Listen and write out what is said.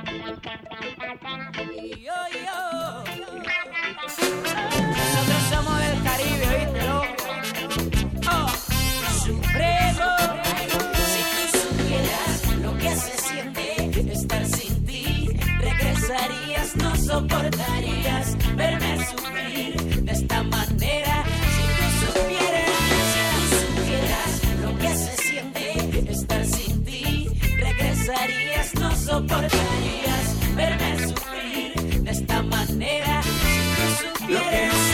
Nosotros somos del Caribe, ¿viste, loco? Oh, Supremo. Si tú supieras lo que se siente estar sin ti, regresarías, no soportarías verme sufrir de esta manera. Si tú supieras lo que se siente estar sin ti, regresarías, no soportarías verme sufrir de esta manera. Si tú supieras